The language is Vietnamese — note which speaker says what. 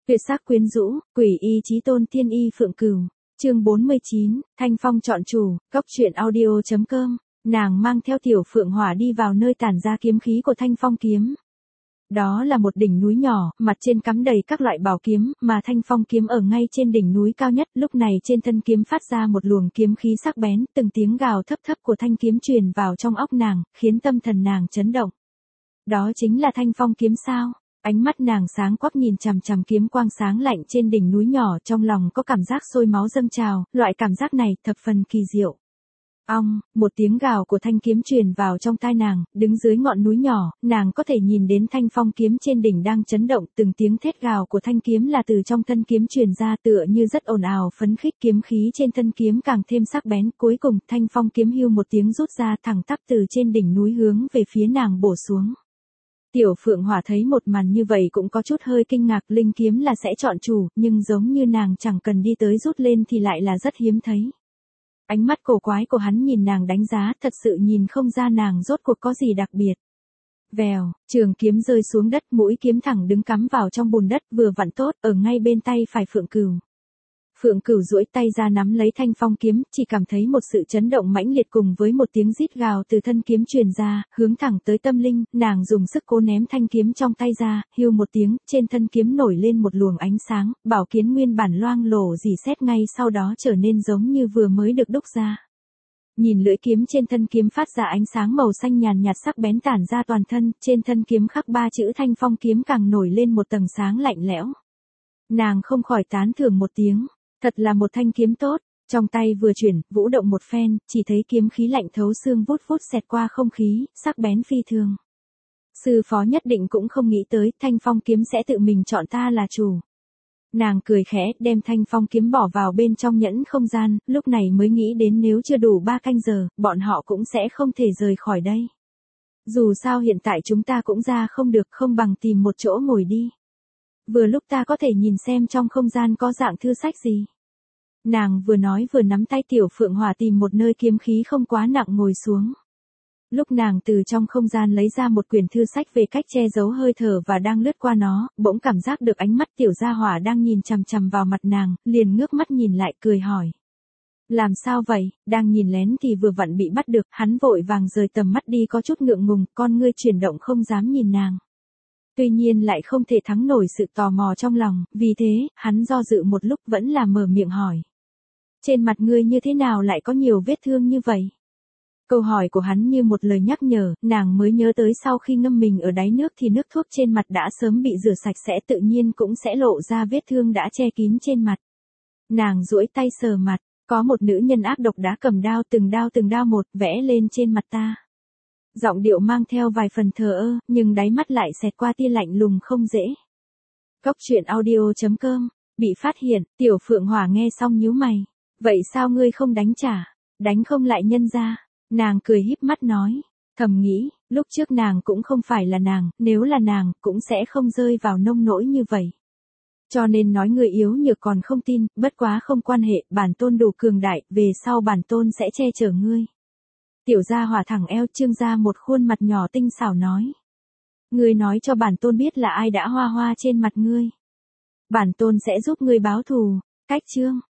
Speaker 1: Tuyệt sắc quyến rũ, quỷ y chí tôn tiên y phượng cửu. Chương 49, Thanh Phong chọn chủ, góc truyện audio.com. Nàng mang theo Tiểu Phượng Hỏa đi vào nơi tản ra kiếm khí của Thanh Phong kiếm. Đó là một đỉnh núi nhỏ, mặt trên cắm đầy các loại bảo kiếm, mà Thanh Phong kiếm ở ngay trên đỉnh núi cao nhất. Lúc này trên thân kiếm phát ra một luồng kiếm khí sắc bén, từng tiếng gào thấp thấp của thanh kiếm truyền vào trong óc nàng, khiến tâm thần nàng chấn động. Đó chính là Thanh Phong kiếm sao? Ánh mắt nàng sáng quắc nhìn chằm chằm kiếm quang sáng lạnh trên đỉnh núi nhỏ, trong lòng có cảm giác sôi máu dâng trào, loại cảm giác này thập phần kỳ diệu. Ong, một tiếng gào của thanh kiếm truyền vào trong tai nàng, đứng dưới ngọn núi nhỏ, nàng có thể nhìn đến Thanh Phong kiếm trên đỉnh đang chấn động, từng tiếng thét gào của thanh kiếm là từ trong thân kiếm truyền ra, tựa như rất ồn ào phấn khích, kiếm khí trên thân kiếm càng thêm sắc bén, cuối cùng Thanh Phong kiếm hưu một tiếng rút ra, thẳng tắp từ trên đỉnh núi hướng về phía nàng bổ xuống. Tiểu Phượng Hỏa thấy một màn như vậy cũng có chút hơi kinh ngạc, linh kiếm là sẽ chọn chủ, nhưng giống như nàng chẳng cần đi tới rút lên thì lại là rất hiếm thấy. Ánh mắt cổ quái của hắn nhìn nàng đánh giá, thật sự nhìn không ra nàng rốt cuộc có gì đặc biệt. Vèo, trường kiếm rơi xuống đất, mũi kiếm thẳng đứng cắm vào trong bùn đất, vừa vặn tốt, ở ngay bên tay phải Phượng Cửu. Phượng Cửu duỗi tay ra nắm lấy Thanh Phong kiếm, chỉ cảm thấy một sự chấn động mãnh liệt cùng với một tiếng rít gào từ thân kiếm truyền ra, hướng thẳng tới tâm linh, nàng dùng sức cố ném thanh kiếm trong tay ra, hưu một tiếng, trên thân kiếm nổi lên một luồng ánh sáng, bảo kiếm nguyên bản loang lổ rỉ sét ngay sau đó trở nên giống như vừa mới được đúc ra. Nhìn lưỡi kiếm trên thân kiếm phát ra ánh sáng màu xanh nhàn nhạt sắc bén tản ra toàn thân, trên thân kiếm khắc 3 chữ Thanh Phong kiếm càng nổi lên một tầng sáng lạnh lẽo. Nàng không khỏi tán thưởng một tiếng. Thật là một thanh kiếm tốt, trong tay vừa chuyển, vũ động một phen, chỉ thấy kiếm khí lạnh thấu xương vút vút xẹt qua không khí, sắc bén phi thường. Sư phó nhất định cũng không nghĩ tới, Thanh Phong kiếm sẽ tự mình chọn ta là chủ. Nàng cười khẽ, đem Thanh Phong kiếm bỏ vào bên trong nhẫn không gian, lúc này mới nghĩ đến nếu chưa đủ 3 canh giờ, bọn họ cũng sẽ không thể rời khỏi đây. Dù sao hiện tại chúng ta cũng ra không được, không bằng tìm một chỗ ngồi đi. Vừa lúc ta có thể nhìn xem trong không gian có dạng thư sách gì. Nàng vừa nói vừa nắm tay Tiểu Phượng Hỏa tìm một nơi kiếm khí không quá nặng ngồi xuống. Lúc nàng từ trong không gian lấy ra một quyển thư sách về cách che giấu hơi thở và đang lướt qua nó, bỗng cảm giác được ánh mắt Tiểu Gia Hỏa đang nhìn chằm chằm vào mặt nàng, liền ngước mắt nhìn lại cười hỏi. Làm sao vậy, đang nhìn lén thì vừa vặn bị bắt được, hắn vội vàng rời tầm mắt đi có chút ngượng ngùng, con ngươi chuyển động không dám nhìn nàng. Tuy nhiên lại không thể thắng nổi sự tò mò trong lòng, vì thế, hắn do dự một lúc vẫn là mở miệng hỏi. Trên mặt ngươi như thế nào lại có nhiều vết thương như vậy? Câu hỏi của hắn như một lời nhắc nhở, nàng mới nhớ tới sau khi ngâm mình ở đáy nước thì nước thuốc trên mặt đã sớm bị rửa sạch sẽ tự nhiên cũng sẽ lộ ra vết thương đã che kín trên mặt. Nàng duỗi tay sờ mặt, có một nữ nhân ác độc đã cầm đao từng đao một vẽ lên trên mặt ta. Giọng điệu mang theo vài phần thờ ơ, nhưng đáy mắt lại xẹt qua tia lạnh lùng không dễ. Góc truyện audio.com, bị phát hiện, Tiểu Phượng Hỏa nghe xong nhíu mày. Vậy sao ngươi không đánh trả, đánh không lại nhân ra? Nàng cười híp mắt nói, thầm nghĩ, lúc trước nàng cũng không phải là nàng, nếu là nàng, cũng sẽ không rơi vào nông nỗi như vậy. Cho nên nói người yếu nhược còn không tin, bất quá không quan hệ, bản tôn đủ cường đại, về sau bản tôn sẽ che chở ngươi. Tiểu Gia Hỏa thẳng eo trương ra một khuôn mặt nhỏ tinh xảo nói. Ngươi nói cho bản tôn biết là ai đã hoa hoa trên mặt ngươi. Bản tôn sẽ giúp ngươi báo thù, cách chương.